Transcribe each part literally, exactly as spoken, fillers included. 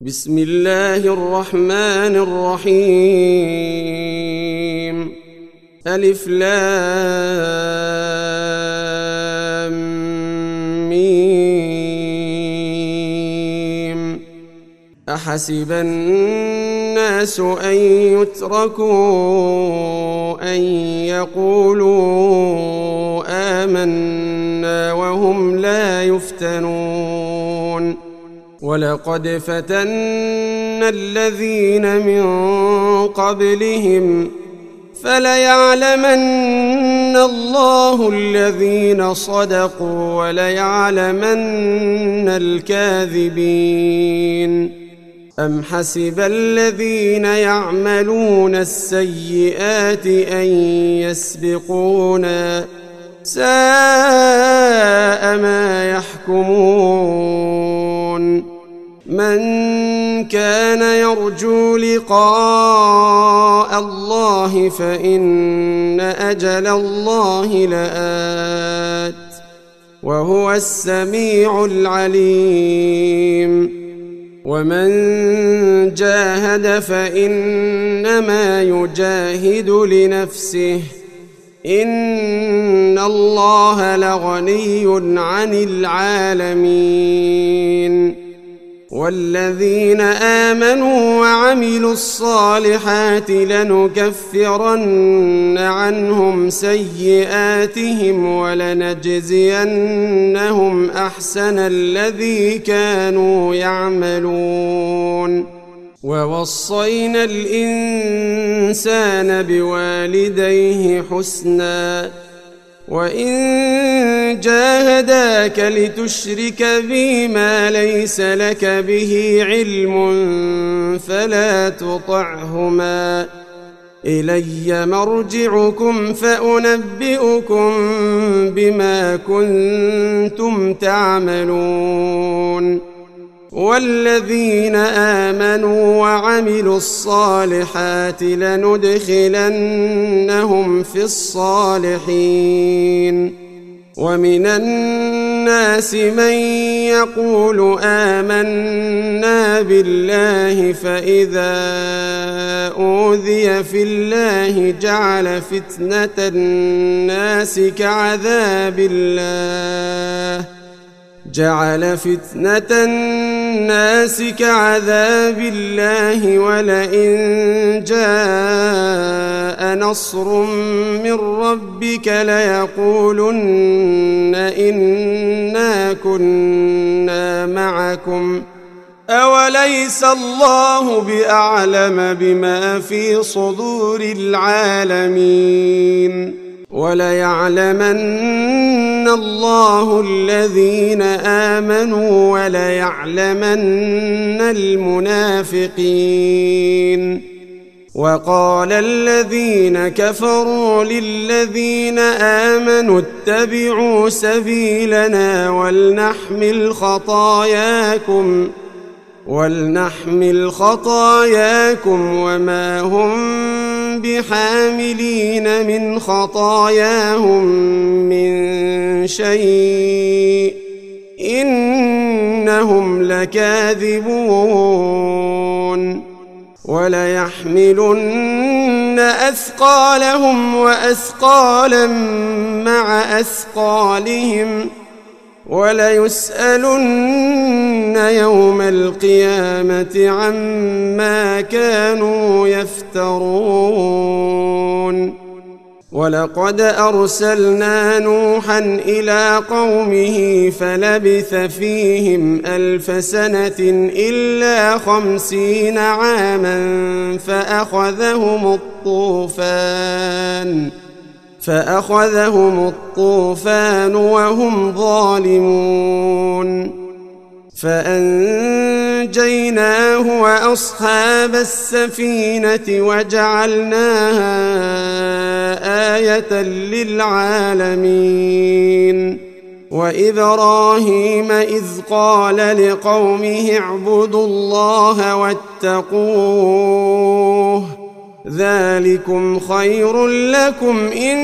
بسم الله الرحمن الرحيم. ألف لام ميم. أحسب الناس أن يتركوا أن يقولوا آمنا وهم لا يفتنون. ولقد فتنا الذين من قبلهم فليعلمن الله الذين صدقوا وليعلمن الكاذبين. أم حسب الذين يعملون السيئات أن يسبقونا ساء ما يحكمون. من كان يرجو لقاء الله فإن أجل الله لآت وهو السميع العليم. ومن جاهد فإنما يجاهد لنفسه إن الله لغني عن العالمين. والذين آمنوا وعملوا الصالحات لنكفرن عنهم سيئاتهم ولنجزينهم أحسن الذي كانوا يعملون. ووصينا الإنسان بوالديه حسنا وإن جاهداك لتشرك بي ما ليس لك به علم فلا تطعهما إلي مرجعكم فأنبئكم بما كنتم تعملون. والذين آمنوا وعملوا الصالحات لندخلنهم في الصالحين. ومن الناس من يقول آمنا بالله فإذا أوذي في الله جعل فتنة الناس كعذاب الله جعل فتنة الناس كعذاب الله ولئن جاء نصر من ربك ليقولن إنا كنا معكم أوليس الله بأعلم بما في صدور العالمين. وليعلمن الله الذين آمنوا وليعلمن المنافقين. وقال الذين كفروا للذين آمنوا اتبعوا سبيلنا ولنحمل خطاياكم ولنحمل خطاياكم وما هم بحاملين من خطاياهم من شيء إنهم لكاذبون. وليحملن أثقالهم وأثقالا مع أثقالهم وليسألن يوم القيامة عما كانوا يفترون. ولقد أرسلنا نوحا إلى قومه فلبث فيهم ألف سنة إلا خمسين عاما فأخذهم الطوفان فأخذهم الطوفان وهم ظالمون. فأنجيناه وأصحاب السفينة وجعلناها آية للعالمين. وإبراهيم إذ قال لقومه اعبدوا الله واتقوه ذلكم خير لكم إن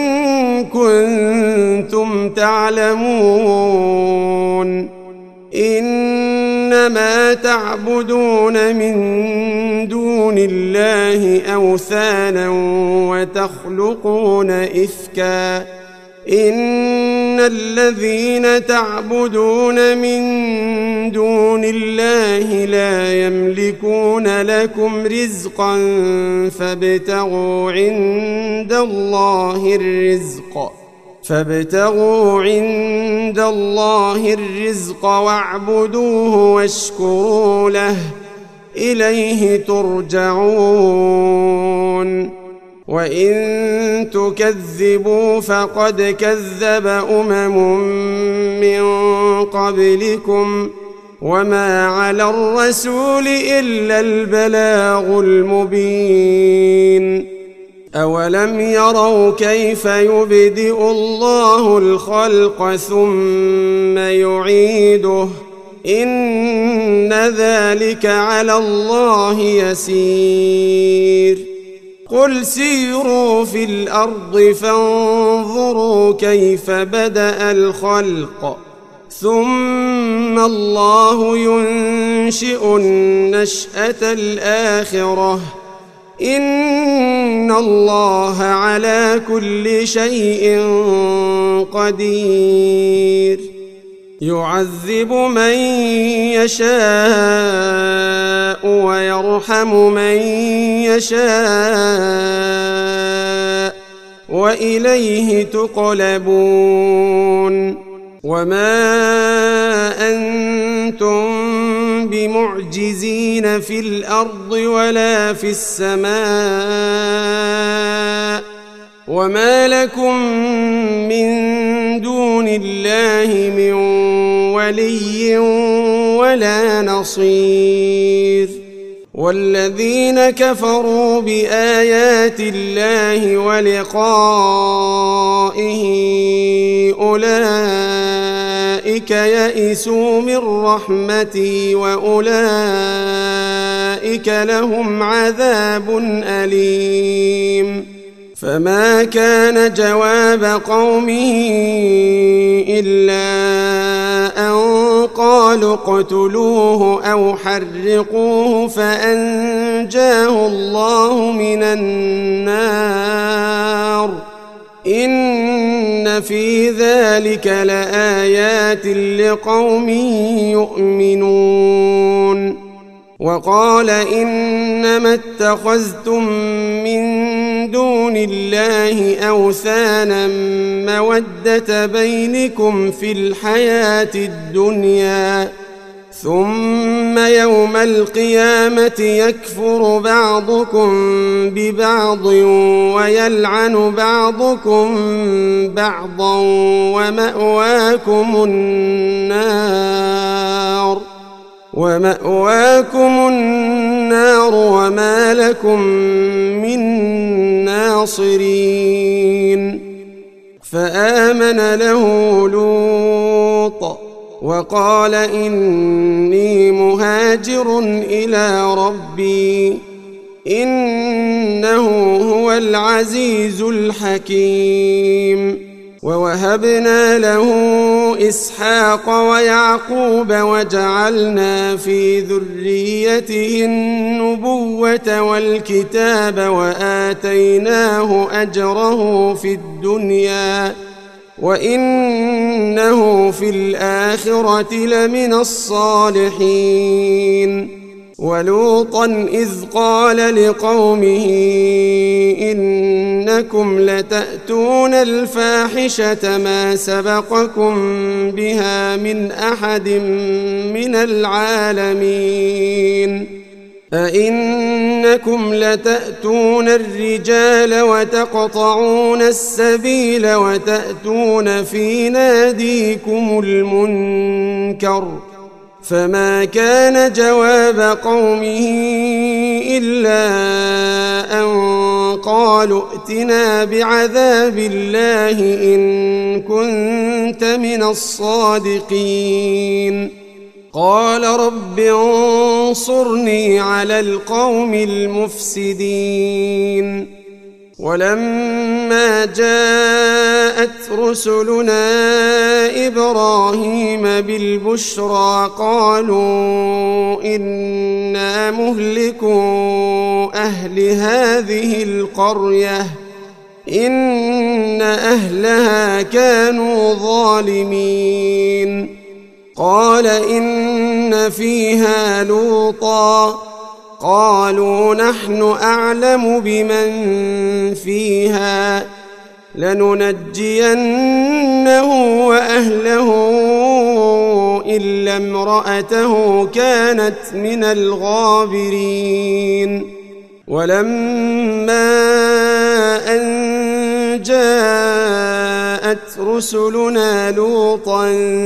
كنتم تعلمون. إن إنما تعبدون من دون الله أوثانا وتخلقون إفكا إن الذين تعبدون من دون الله لا يملكون لكم رزقا فابتغوا عند الله الرزق فابتغوا عند الله الرزق واعبدوه واشكروا له إليه ترجعون وإن تكذبوا فقد كذب أمم من قبلكم وما على الرسول إلا البلاغ المبين أولم يروا كيف يبدئ الله الخلق ثم يعيده إن ذلك على الله يسير قل سيروا في الأرض فانظروا كيف بدأ الخلق ثم الله ينشئ النشأة الآخرة إن الله على كل شيء قدير يعذب من يشاء ويرحم من يشاء وإليه تقلبون وما أنتم بمعجزين في الأرض ولا في السماء وما لكم من دون الله من ولي ولا نصير والذين كفروا بآيات الله ولقائه أولئك يئسوا من رحمتي وأولئك لهم عذاب أليم فما كان جواب قومه إلا أن قالوا اقتلوه أو حرقوه فأنجاه الله من النار إن في ذلك لآيات لقوم يؤمنون وقال إنما اتخذتم من دون الله أوثانا مودة بينكم في الحياة الدنيا ثم يوم القيامة يكفر بعضكم ببعض ويلعن بعضكم بعضا ومأواكم النار ومأواكم النار وما لكم من ناصرين فآمن له لوط وقال إني مهاجر إلى ربي إنه هو العزيز الحكيم ووهبنا له إسحاق ويعقوب وجعلنا في ذريته النبوة والكتاب وآتيناه أجره في الدنيا وإنه في الآخرة لمن الصالحين ولوطا إذ قال لقومه إنكم لتأتون الفاحشة ما سبقكم بها من أحد من العالمين أئنكم لتأتون الرجال وتقطعون السبيل وتأتون في ناديكم المنكر فما كان جواب قومه إلا أن قالوا ائتنا بعذاب الله إن كنت من الصادقين قال رب انصرني على القوم المفسدين ولما جاءت رسلنا إبراهيم بالبشرى قالوا إنا مهلكو أهل هذه القرية إن أهلها كانوا ظالمين قال إن فيها لوطا قالوا نحن أعلم بمن فيها لننجينه وأهله إلا امرأته كانت من الغابرين ولما أن جاءت رسلنا لوطا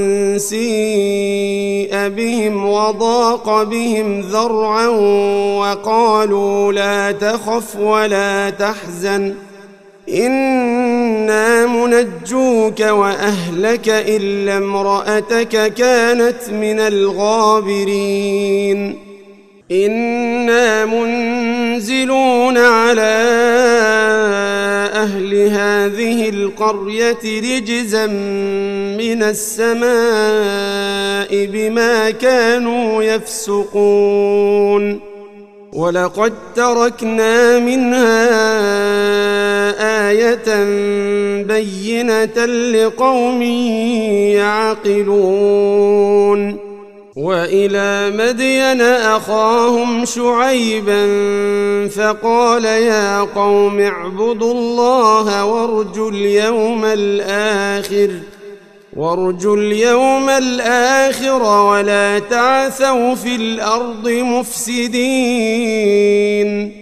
سيء بهم وضاق بهم ذرعا وقالوا لا تخف ولا تحزن إنا منجوك وأهلك إلا امرأتك كانت من الغابرين إنا منزلون على أهل هذه القرية رجزا من السماء بما كانوا يفسقون ولقد تركنا منها آية بينة لقوم يعقلون وإلى مدين أخاهم شعيبا فقال يا قوم اعبدوا الله وارجوا اليوم الآخر وارجوا اليوم الآخر ولا تعثوا في الأرض مفسدين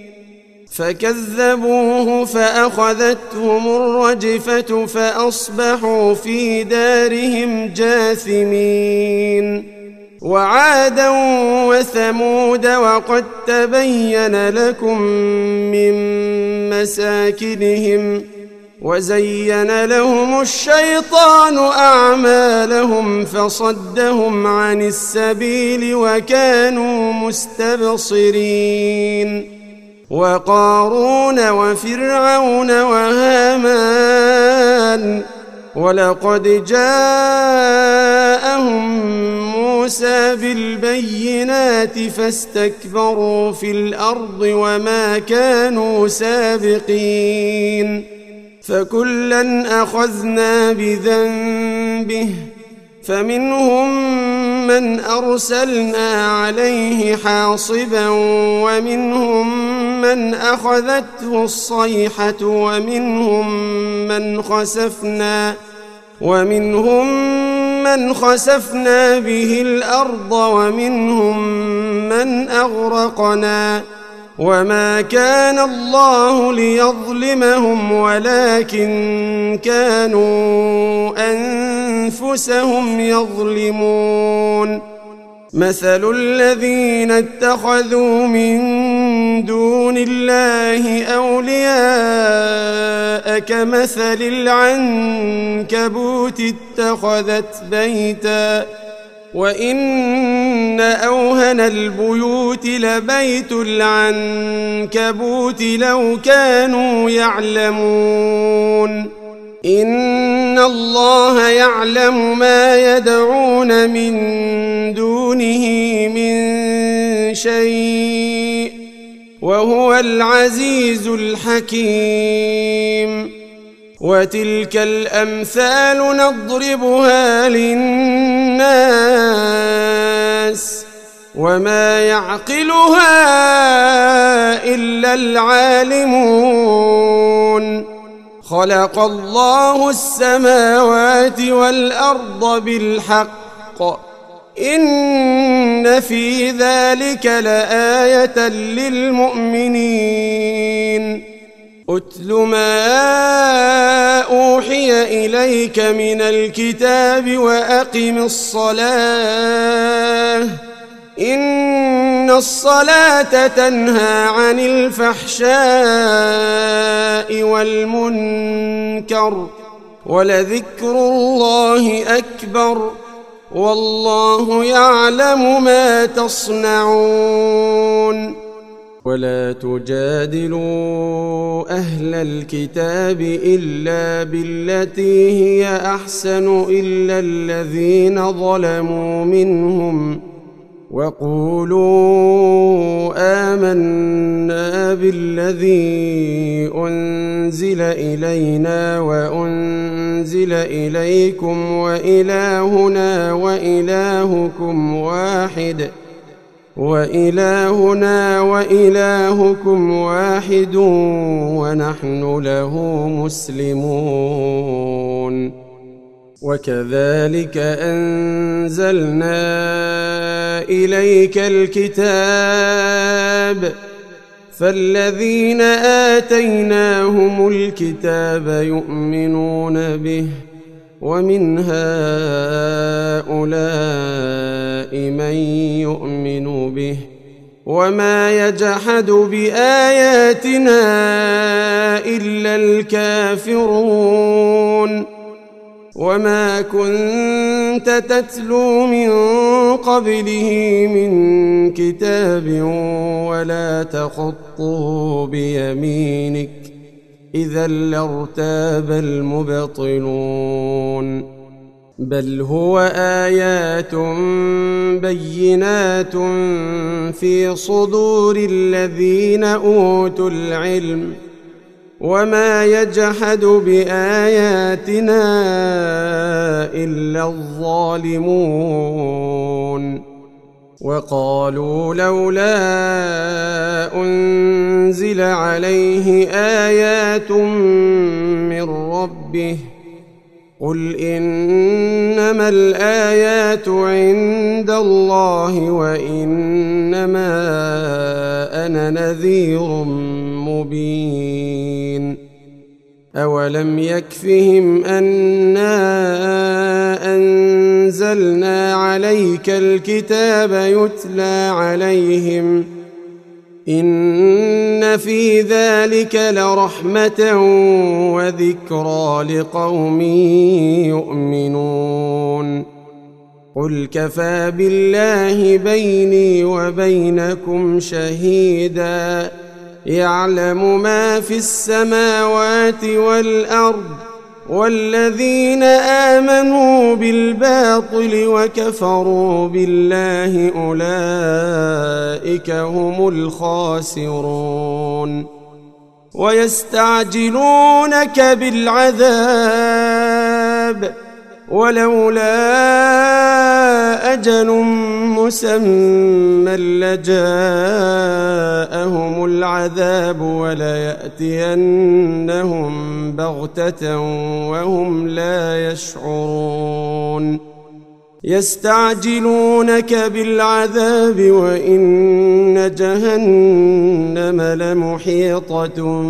فكذبوه فأخذتهم الرجفة فأصبحوا في دارهم جاثمين وعادا وثمود وقد تبين لكم من مساكنهم وزين لهم الشيطان أعمالهم فصدهم عن السبيل وكانوا مستبصرين وقارون وفرعون وهامان ولقد جاءهم موسى بالبينات فاستكبروا في الأرض وما كانوا سابقين فكلا أخذنا بذنبه فمنهم من أرسلنا عليه حاصبا ومنهم من أخذته الصيحة ومنهم من خسفنا ومنهم من خسفنا به الأرض ومنهم من أغرقنا وما كان الله ليظلمهم ولكن كانوا أنفسهم يظلمون مثل الذين اتخذوا من دون الله أولياء كمثل العنكبوت اتخذت بيتا وإن أوهن البيوت لبيت العنكبوت لو كانوا يعلمون إن الله يعلم ما يدعون من دونه من شيء وهو العزيز الحكيم وتلك الأمثال نضربها للناس وما يعقلها إلا العالمون خلق الله السماوات والأرض بالحق إن في ذلك لآية للمؤمنين أتل ما أوحي إليك من الكتاب وأقم الصلاة إن الصلاة تنهى عن الفحشاء والمنكر ولذكر الله أكبر والله يعلم ما تصنعون ولا تجادلوا أهل الكتاب إلا بالتي هي أحسن إلا الذين ظلموا منهم وقولوا آمنا بالذي أنزل إلينا وأنزل إليكم وإلهنا وإلهكم واحد وإلهنا وإلهكم واحد ونحن له مسلمون. وكذلك أنزلنا إليك الكتاب فالذين آتيناهم الكتاب يؤمنون به ومن هؤلاء من يؤمن به وما يجحد بآياتنا إلا الكافرون. وما كنت تتلو من قبله من كتاب ولا تخطه بيمينك إذا لارتاب المبطلون. بل هو آيات بينات في صدور الذين أوتوا العلم وما يجحد بآياتنا إلا الظالمون. وقالوا لولا أنزل عليه آيات من ربه قل إنما الآيات عند الله وإنما أنا نذير مبين. أولم يكفهم أنا أنزلنا عليك الكتاب يتلى عليهم إن في ذلك لرحمة وذكرى لقوم يؤمنون. قل كفى بالله بيني وبينكم شهيدا يعلم ما في السماوات والأرض والذين آمنوا بالباطل وكفروا بالله أولئك هم الخاسرون. ويستعجلونك بالعذاب ولولا أجل مسمى لجاءهم العذاب وليأتينهم بغتة وهم لا يشعرون. يستعجلونك بالعذاب وإن جهنم لمحيطة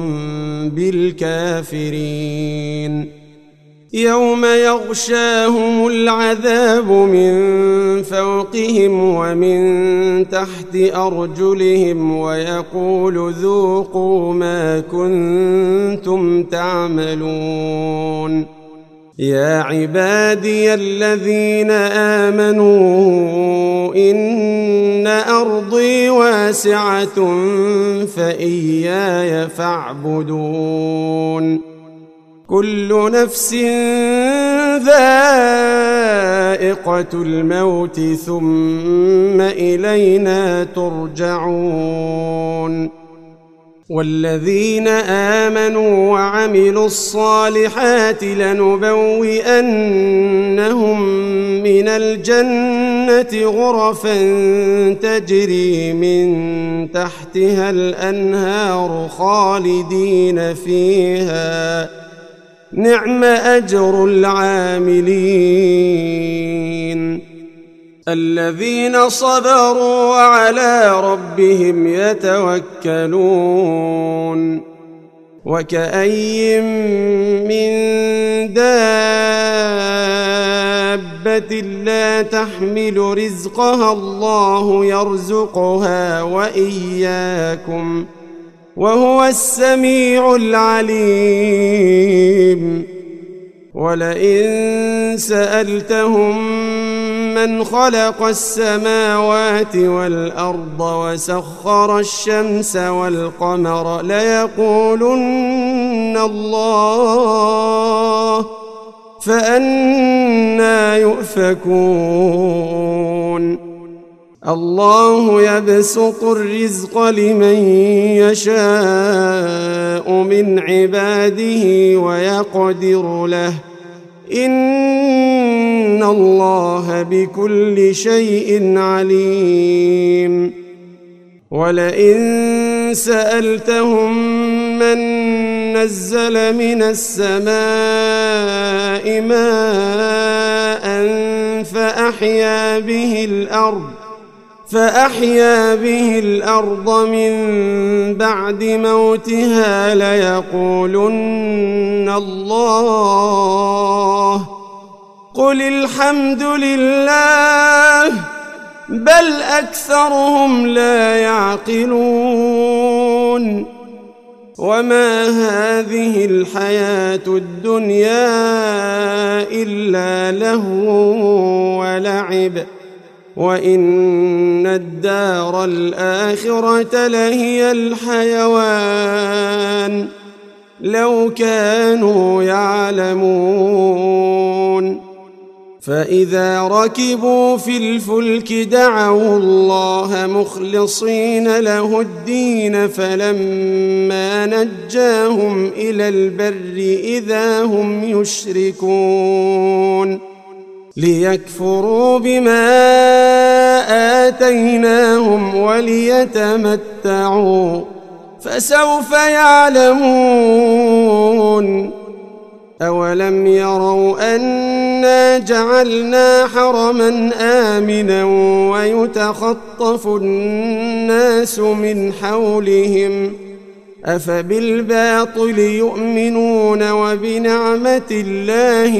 بالكافرين. يوم يغشاهم العذاب من فوقهم ومن تحت أرجلهم ويقول ذوقوا ما كنتم تعملون. يا عبادي الذين آمنوا إن أرضي واسعة فإياي فاعبدون. كل نفس ذائقة الموت ثم إلينا ترجعون. والذين آمنوا وعملوا الصالحات لنبوئنهم من الجنة غرفا تجري من تحتها الأنهار خالدين فيها نعم أجر العاملين. الذين صبروا وعلى ربهم يتوكلون. وكأي من دابة لا تحمل رزقها الله يرزقها وإياكم وهو السميع العليم. ولئن سألتهم من خلق السماوات والأرض وسخر الشمس والقمر ليقولن الله فأنى يؤفكون الله يبسط الرزق لمن يشاء من عباده ويقدر له إن الله بكل شيء عليم ولئن سألتهم من نزل من السماء ماء فأحيا به الأرض فأحيا به الأرض من بعد موتها ليقولن الله قل الحمد لله بل أكثرهم لا يعقلون وما هذه الحياة الدنيا إلا لهو ولعب وإن الدار الآخرة لهي الحيوان لو كانوا يعلمون فإذا ركبوا في الفلك دعوا الله مخلصين له الدين فلما نجاهم إلى البر إذا هم يشركون ليكفروا بما آتيناهم وليتمتعوا فسوف يعلمون أولم يروا أنا جعلنا حرما آمنا ويتخطف الناس من حولهم أفبالباطل يؤمنون وبنعمة الله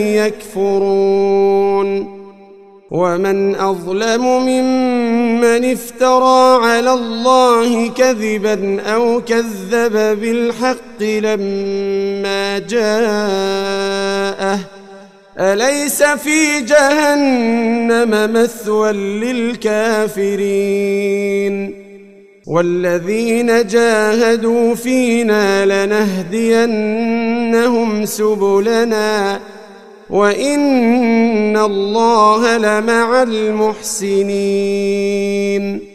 يكفرون ومن أظلم ممن افترى على الله كذبا أو كذب بالحق لما جاءه أليس في جهنم مثوى للكافرين والذين جاهدوا فينا لنهدينهم سبلنا وإن الله لمع المحسنين